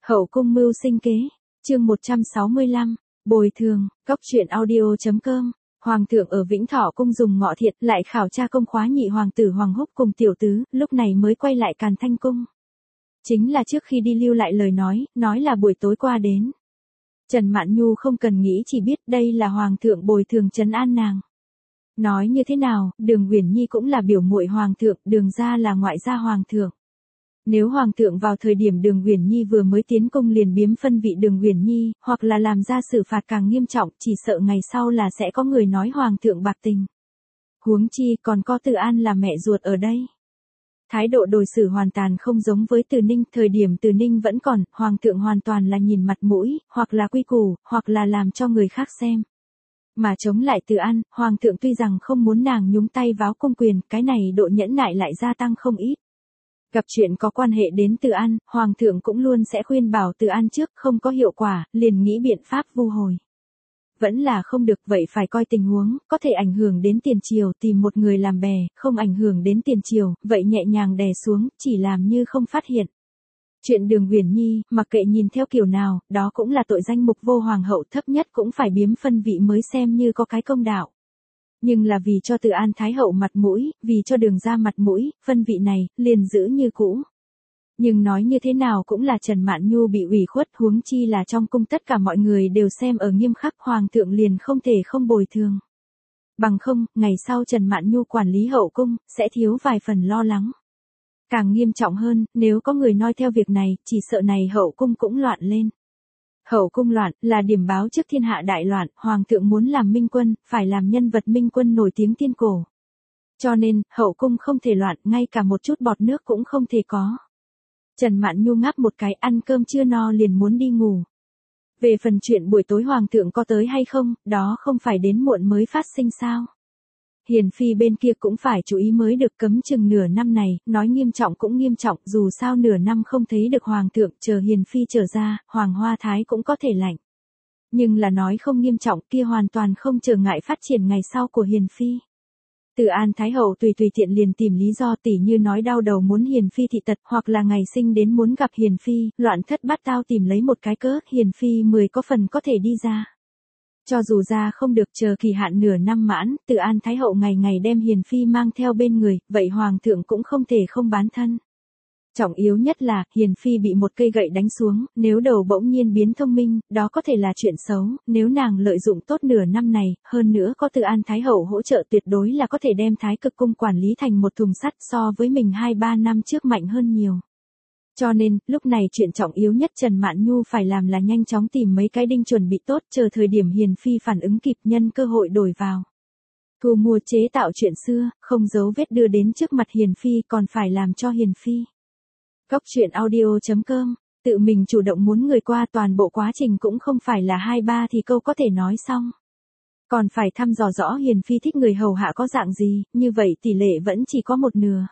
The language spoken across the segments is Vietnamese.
Hậu cung mưu sinh kế, chương 165, bồi thường, cóc truyện audio.com. Hoàng thượng ở Vĩnh Thọ cung dùng ngọ thiện lại khảo tra công khóa nhị hoàng tử Hoàng Húc cùng tiểu tứ, lúc này mới quay lại Càn Thanh cung. Chính là trước khi đi lưu lại lời nói là buổi tối qua đến. Trần Mạn Nhu không cần nghĩ chỉ biết đây là hoàng thượng bồi thường trấn an nàng. Nói như thế nào, Đường Uyển Nhi cũng là biểu muội hoàng thượng, Đường gia là ngoại gia hoàng thượng. Nếu hoàng thượng vào thời điểm Đường Uyển Nhi vừa mới tiến cung liền biếm phân vị Đường Uyển Nhi, hoặc là làm ra xử phạt càng nghiêm trọng, chỉ sợ ngày sau là sẽ có người nói hoàng thượng bạc tình. Huống chi còn có Từ An là mẹ ruột ở đây. Thái độ đối xử hoàn toàn không giống với Từ Ninh, thời điểm Từ Ninh vẫn còn, hoàng thượng hoàn toàn là nhìn mặt mũi, hoặc là quy củ, hoặc là làm cho người khác xem. Mà chống lại Từ An, hoàng thượng tuy rằng không muốn nàng nhúng tay vào cung quyền, cái này độ nhẫn nại lại gia tăng không ít. Gặp chuyện có quan hệ đến Từ An, hoàng thượng cũng luôn sẽ khuyên bảo Từ An trước, không có hiệu quả, liền nghĩ biện pháp vu hồi. Vẫn là không được, vậy phải coi tình huống, có thể ảnh hưởng đến tiền triều tìm một người làm bè, không ảnh hưởng đến tiền triều, vậy nhẹ nhàng đè xuống, chỉ làm như không phát hiện. Chuyện Đường Uyển Nhi, mặc kệ nhìn theo kiểu nào, đó cũng là tội danh mục vô hoàng hậu, thấp nhất cũng phải biếm phân vị mới xem như có cái công đạo. Nhưng là vì cho Từ An Thái hậu mặt mũi, vì cho Đường gia mặt mũi, phân vị này, liền giữ như cũ. Nhưng nói như thế nào cũng là Trần Mạn Nhu bị ủy khuất, huống chi là trong cung tất cả mọi người đều xem ở nghiêm khắc, hoàng thượng liền không thể không bồi thường. Bằng không, ngày sau Trần Mạn Nhu quản lý hậu cung, sẽ thiếu vài phần lo lắng. Càng nghiêm trọng hơn, nếu có người noi theo việc này, chỉ sợ này hậu cung cũng loạn lên. Hậu cung loạn, là điểm báo trước thiên hạ đại loạn, hoàng thượng muốn làm minh quân, phải làm nhân vật minh quân nổi tiếng tiên cổ. Cho nên, hậu cung không thể loạn, ngay cả một chút bọt nước cũng không thể có. Trần Mạn Nhu ngáp một cái, ăn cơm chưa no liền muốn đi ngủ. Về phần chuyện buổi tối hoàng thượng có tới hay không, đó không phải đến muộn mới phát sinh sao. Hiền phi bên kia cũng phải chú ý mới được, cấm chừng nửa năm này, nói nghiêm trọng cũng nghiêm trọng, dù sao nửa năm không thấy được hoàng thượng, chờ hiền phi trở ra, hoàng hoa thái cũng có thể lạnh. Nhưng là nói không nghiêm trọng kia hoàn toàn không trở ngại phát triển ngày sau của hiền phi. Từ An Thái hậu tùy tiện liền tìm lý do, tỉ như nói đau đầu muốn hiền phi thị tật, hoặc là ngày sinh đến muốn gặp hiền phi, loạn thất bát tao tìm lấy một cái cớ, hiền phi 10 có phần có thể đi ra. Cho dù ra không được, chờ kỳ hạn nửa năm mãn, Từ An Thái hậu ngày ngày đem hiền phi mang theo bên người, vậy hoàng thượng cũng không thể không bán thân. Trọng yếu nhất là, hiền phi bị một cây gậy đánh xuống, nếu đầu bỗng nhiên biến thông minh, đó có thể là chuyện xấu, nếu nàng lợi dụng tốt nửa năm này, hơn nữa có Từ An Thái hậu hỗ trợ tuyệt đối là có thể đem Thái Cực cung quản lý thành một thùng sắt, so với mình 2-3 năm trước mạnh hơn nhiều. Cho nên, lúc này chuyện trọng yếu nhất Trần Mạn Nhu phải làm là nhanh chóng tìm mấy cái đinh chuẩn bị tốt, chờ thời điểm hiền phi phản ứng kịp, nhân cơ hội đổi vào. Thu mua chế tạo chuyện xưa, không giấu vết đưa đến trước mặt hiền phi, còn phải làm cho hiền phi. Cóc truyện audio.com, tự mình chủ động muốn người qua, toàn bộ quá trình cũng không phải là 2-3 thì câu có thể nói xong. Còn phải thăm dò rõ hiền phi thích người hầu hạ có dạng gì, như vậy tỷ lệ vẫn chỉ có một nửa.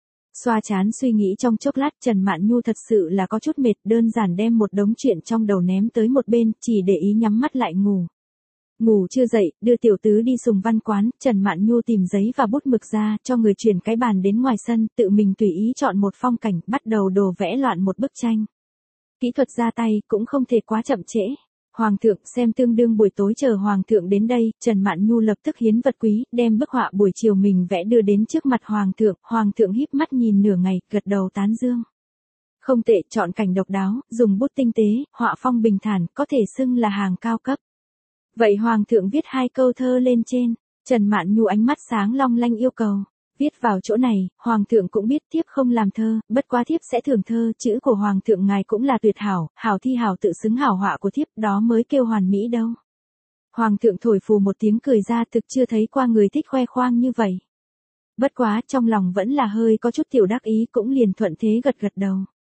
Xoa chán suy nghĩ trong chốc lát, Trần Mạn Nhu thật sự là có chút mệt, đơn giản đem một đống chuyện trong đầu ném tới một bên, chỉ để ý nhắm mắt lại ngủ. Ngủ chưa dậy, đưa tiểu tứ đi Sùng Văn quán, Trần Mạn Nhu tìm giấy và bút mực ra, cho người chuyển cái bàn đến ngoài sân, tự mình tùy ý chọn một phong cảnh, bắt đầu đồ vẽ loạn một bức tranh. Kỹ thuật ra tay, cũng không thể quá chậm trễ. Hoàng thượng xem tương đương buổi tối chờ hoàng thượng đến đây, Trần Mạn Nhu lập tức hiến vật quý, đem bức họa buổi chiều mình vẽ đưa đến trước mặt hoàng thượng híp mắt nhìn nửa ngày, gật đầu tán dương. Không tệ, chọn cảnh độc đáo, dùng bút tinh tế, họa phong bình thản, có thể xưng là hàng cao cấp. Vậy hoàng thượng viết 2 câu thơ lên trên, Trần Mạn Nhu ánh mắt sáng long lanh yêu cầu. Viết vào chỗ này, hoàng thượng cũng biết thiếp không làm thơ, bất quá thiếp sẽ thưởng thơ, chữ của hoàng thượng ngài cũng là tuyệt hảo, hảo thi hảo tự xứng hảo họa của thiếp, đó mới kêu hoàn mỹ đâu. Hoàng thượng thổi phù một tiếng cười ra, thực chưa thấy qua người thích khoe khoang như vậy. Bất quá, trong lòng vẫn là hơi có chút tiểu đắc ý, cũng liền thuận thế gật đầu.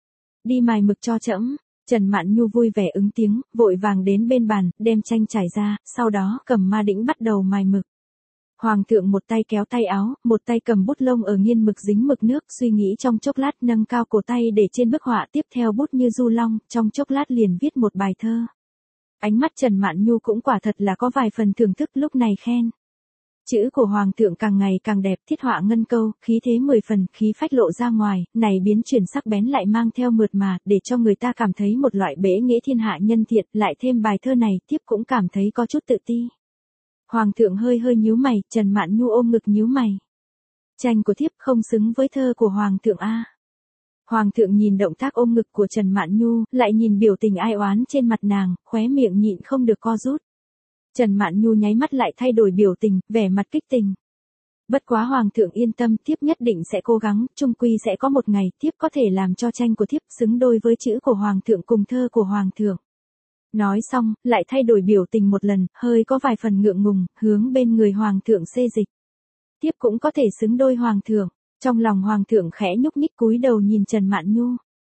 Đi mài mực cho trẫm. Trần Mạn Nhu vui vẻ ứng tiếng, vội vàng đến bên bàn, đem tranh trải ra, sau đó cầm ma đĩnh bắt đầu mài mực. Hoàng thượng một tay kéo tay áo, một tay cầm bút lông ở nghiên mực dính mực nước, suy nghĩ trong chốc lát nâng cao cổ tay để trên bức họa, tiếp theo bút như du long, trong chốc lát liền viết một bài thơ. Ánh mắt Trần Mạn Nhu cũng quả thật là có vài phần thưởng thức, lúc này khen. Chữ của hoàng thượng càng ngày càng đẹp, thiết họa ngân câu, khí thế 10 phần, khí phách lộ ra ngoài, này biến chuyển sắc bén lại mang theo mượt mà, để cho người ta cảm thấy một loại bẽ nghĩa thiên hạ nhân thiện, lại thêm bài thơ này, tiếp cũng cảm thấy có chút tự ti. Hoàng thượng hơi hơi nhíu mày, Trần Mạn Nhu ôm ngực nhíu mày. Tranh của thiếp không xứng với thơ của hoàng thượng a. Hoàng thượng nhìn động tác ôm ngực của Trần Mạn Nhu, lại nhìn biểu tình ai oán trên mặt nàng, khóe miệng nhịn không được co rút. Trần Mạn Nhu nháy mắt lại thay đổi biểu tình, vẻ mặt kích tình. Bất quá hoàng thượng yên tâm, thiếp nhất định sẽ cố gắng, chung quy sẽ có một ngày thiếp có thể làm cho tranh của thiếp xứng đôi với chữ của hoàng thượng cùng thơ của hoàng thượng. Nói xong, lại thay đổi biểu tình một lần, hơi có vài phần ngượng ngùng, hướng bên người hoàng thượng xê dịch. Thiếp cũng có thể xứng đôi hoàng thượng. Trong lòng hoàng thượng khẽ nhúc nhích cúi đầu nhìn Trần Mạn Nhu.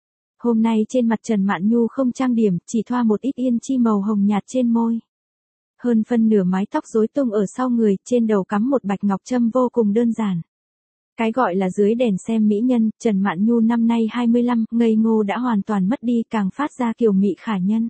Hôm nay trên mặt Trần Mạn Nhu không trang điểm, chỉ thoa một ít yên chi màu hồng nhạt trên môi. Hơn phân nửa mái tóc rối tung ở sau người, trên đầu cắm một bạch ngọc trâm vô cùng đơn giản. Cái gọi là dưới đèn xem mỹ nhân, Trần Mạn Nhu năm nay 25, ngây ngô đã hoàn toàn mất đi, càng phát ra kiều mị khả nhân.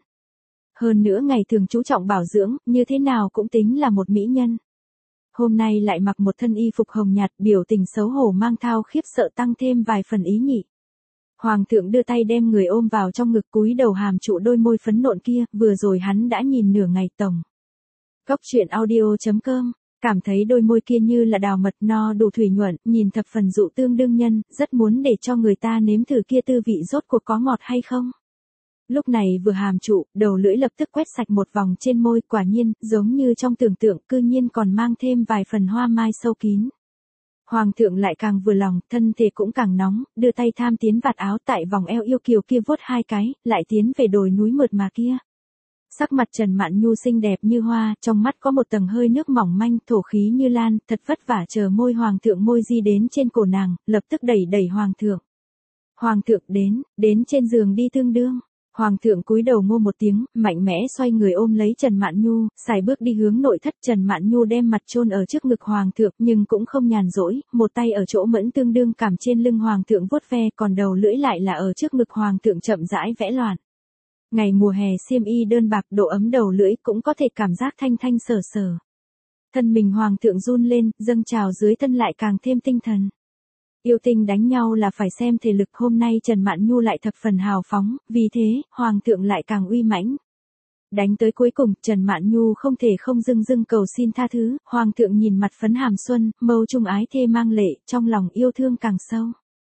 Hơn nữa ngày thường chú trọng bảo dưỡng, như thế nào cũng tính là một mỹ nhân. Hôm nay lại mặc một thân y phục hồng nhạt, biểu tình xấu hổ mang thao khiếp sợ tăng thêm vài phần ý nhị. Hoàng thượng đưa tay đem người ôm vào trong ngực cúi đầu hàm trụ đôi môi phấn nộn kia, vừa rồi hắn đã nhìn nửa ngày tổng. Cốc truyện audio.com, cảm thấy đôi môi kia như là đào mật no đủ thủy nhuận, nhìn thập phần dụ tương đương nhân, rất muốn để cho người ta nếm thử kia tư vị rốt cuộc có ngọt hay không. Lúc này vừa hàm trụ, đầu lưỡi lập tức quét sạch một vòng trên môi, quả nhiên, giống như trong tưởng tượng, cư nhiên còn mang thêm vài phần hoa mai sâu kín. Hoàng thượng lại càng vừa lòng, thân thể cũng càng nóng, đưa tay tham tiến vạt áo tại vòng eo yêu kiều kia vuốt hai cái, lại tiến về đồi núi mượt mà kia. Sắc mặt Trần Mạn Nhu xinh đẹp như hoa, trong mắt có một tầng hơi nước mỏng manh, thổ khí như lan, thật vất vả chờ môi hoàng thượng môi di đến trên cổ nàng, lập tức đẩy đẩy hoàng thượng. Hoàng thượng đến trên giường đi tương đương. Hoàng thượng cúi đầu ngô một tiếng, mạnh mẽ xoay người ôm lấy Trần Mạn Nhu, xài bước đi hướng nội thất. Trần Mạn Nhu đem mặt chôn ở trước ngực hoàng thượng, nhưng cũng không nhàn rỗi, một tay ở chỗ mẫn tương đương cảm trên lưng hoàng thượng vuốt ve, còn đầu lưỡi lại là ở trước ngực hoàng thượng chậm rãi vẽ loạn. Ngày mùa hè xiêm y đơn bạc, độ ấm đầu lưỡi cũng có thể cảm giác thanh thanh sờ sờ. Thân mình hoàng thượng run lên, dâng trào dưới thân lại càng thêm tinh thần. Yêu tinh đánh nhau là phải xem thể lực, hôm nay Trần Mạn Nhu lại thập phần hào phóng, vì thế, hoàng thượng lại càng uy mãnh. Đánh tới cuối cùng, Trần Mạn Nhu không thể không dưng cầu xin tha thứ, hoàng thượng nhìn mặt phấn hàm xuân, mâu trung ái thê mang lệ, trong lòng yêu thương càng sâu.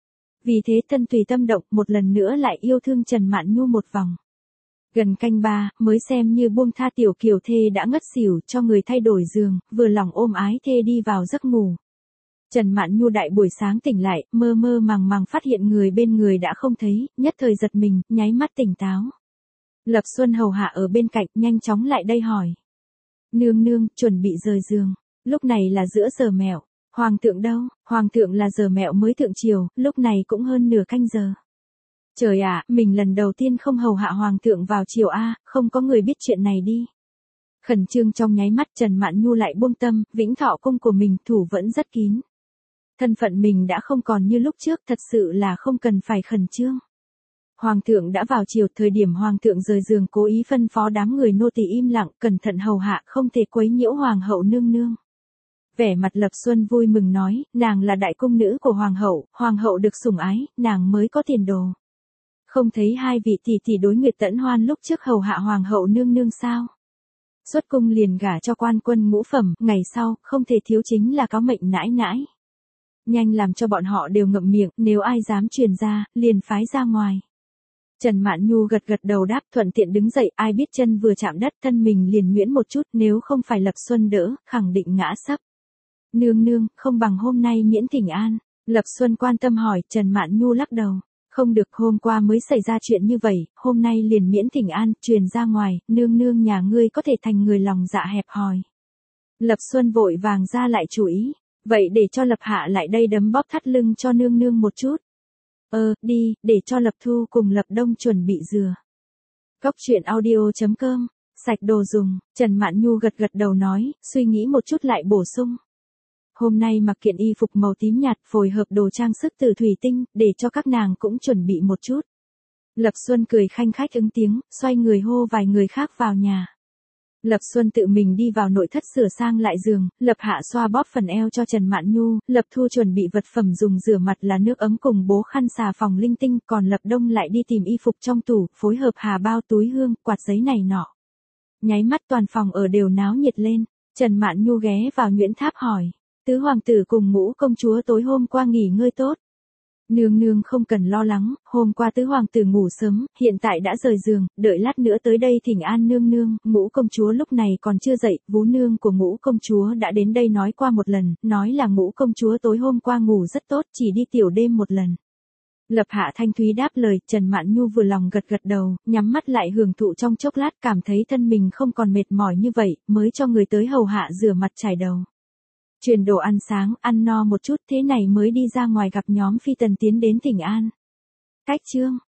Vì thế thân tùy tâm động, một lần nữa lại yêu thương Trần Mạn Nhu một vòng. Gần canh ba, mới xem như buông tha tiểu kiều thê đã ngất xỉu, cho người thay đổi giường, vừa lòng ôm ái thê đi vào giấc ngủ. Trần Mạn Nhu đại buổi sáng tỉnh lại, mơ mơ màng màng phát hiện người bên người đã không thấy, nhất thời giật mình, nháy mắt tỉnh táo. Lập Xuân hầu hạ ở bên cạnh, nhanh chóng lại đây hỏi. Nương nương, chuẩn bị rời giường. Lúc này là giữa giờ mẹo. Hoàng thượng đâu? Hoàng thượng là giờ mẹo mới thượng triều, lúc này cũng hơn nửa canh giờ. Trời ạ, mình lần đầu tiên không hầu hạ hoàng thượng vào triều a, không có người biết chuyện này đi. Khẩn trương trong nháy mắt Trần Mạn Nhu lại buông tâm, Vĩnh Thọ cung của mình thủ vẫn rất kín. Thân phận mình đã không còn như lúc trước, thật sự là không cần phải khẩn trương. Hoàng thượng đã vào triều, thời điểm hoàng thượng rời giường cố ý phân phó đám người nô tỳ im lặng, cẩn thận hầu hạ, không thể quấy nhiễu hoàng hậu nương nương. Vẻ mặt Lập Xuân vui mừng nói, nàng là đại cung nữ của hoàng hậu được sủng ái, nàng mới có tiền đồ. Không thấy hai vị tỷ tỷ đối Nguyệt Tẫn Hoan lúc trước hầu hạ hoàng hậu nương nương sao? Xuất cung liền gả cho quan quân ngũ phẩm, ngày sau, không thể thiếu chính là cáo mệnh nãi nãi. Nhanh làm cho bọn họ đều ngậm miệng, nếu ai dám truyền ra, liền phái ra ngoài. Trần Mạn Nhu gật gật đầu đáp, thuận tiện đứng dậy, ai biết chân vừa chạm đất thân mình liền nhuyễn một chút, nếu không phải Lập Xuân đỡ, khẳng định ngã sấp. Nương nương, không bằng hôm nay miễn thỉnh an. Lập Xuân quan tâm hỏi, Trần Mạn Nhu lắc đầu. Không được, hôm qua mới xảy ra chuyện như vậy, hôm nay liền miễn thỉnh an, truyền ra ngoài, nương nương nhà ngươi có thể thành người lòng dạ hẹp hòi. Lập Xuân vội vàng ra lại chủ ý. Vậy để cho Lập hạ lại đây đấm bóp thắt lưng cho nương nương một chút. Đi, để cho Lập Thu cùng Lập Đông chuẩn bị dừa. Cốc truyện audio.com, sạch đồ dùng, Trần Mạn Nhu gật gật đầu nói, suy nghĩ một chút lại bổ sung. Hôm nay mặc kiện y phục màu tím nhạt phối hợp đồ trang sức từ thủy tinh, để cho các nàng cũng chuẩn bị một chút. Lập Xuân cười khanh khách ứng tiếng, xoay người hô vài người khác vào nhà. Lập Xuân tự mình đi vào nội thất sửa sang lại giường, Lập Hạ xoa bóp phần eo cho Trần Mạn Nhu, Lập Thu chuẩn bị vật phẩm dùng rửa mặt là nước ấm cùng bố khăn xà phòng linh tinh, còn Lập Đông lại đi tìm y phục trong tủ, phối hợp hà bao túi hương, quạt giấy này nọ. Nháy mắt toàn phòng ở đều náo nhiệt lên, Trần Mạn Nhu ghé vào Nguyễn Tháp hỏi, tứ hoàng tử cùng ngũ công chúa tối hôm qua nghỉ ngơi tốt. Nương nương không cần lo lắng, hôm qua tứ hoàng tử ngủ sớm, hiện tại đã rời giường, đợi lát nữa tới đây thỉnh an nương nương, ngũ công chúa lúc này còn chưa dậy, vú nương của ngũ công chúa đã đến đây nói qua một lần, nói là ngũ công chúa tối hôm qua ngủ rất tốt, chỉ đi tiểu đêm một lần. Lập Hạ Thanh Thúy đáp lời, Trần Mạn Nhu vừa lòng gật gật đầu, nhắm mắt lại hưởng thụ trong chốc lát, cảm thấy thân mình không còn mệt mỏi như vậy, mới cho người tới hầu hạ rửa mặt chải đầu. Truyền đồ ăn sáng, ăn no một chút thế này mới đi ra ngoài gặp nhóm phi tần tiến đến thỉnh an. Cách chương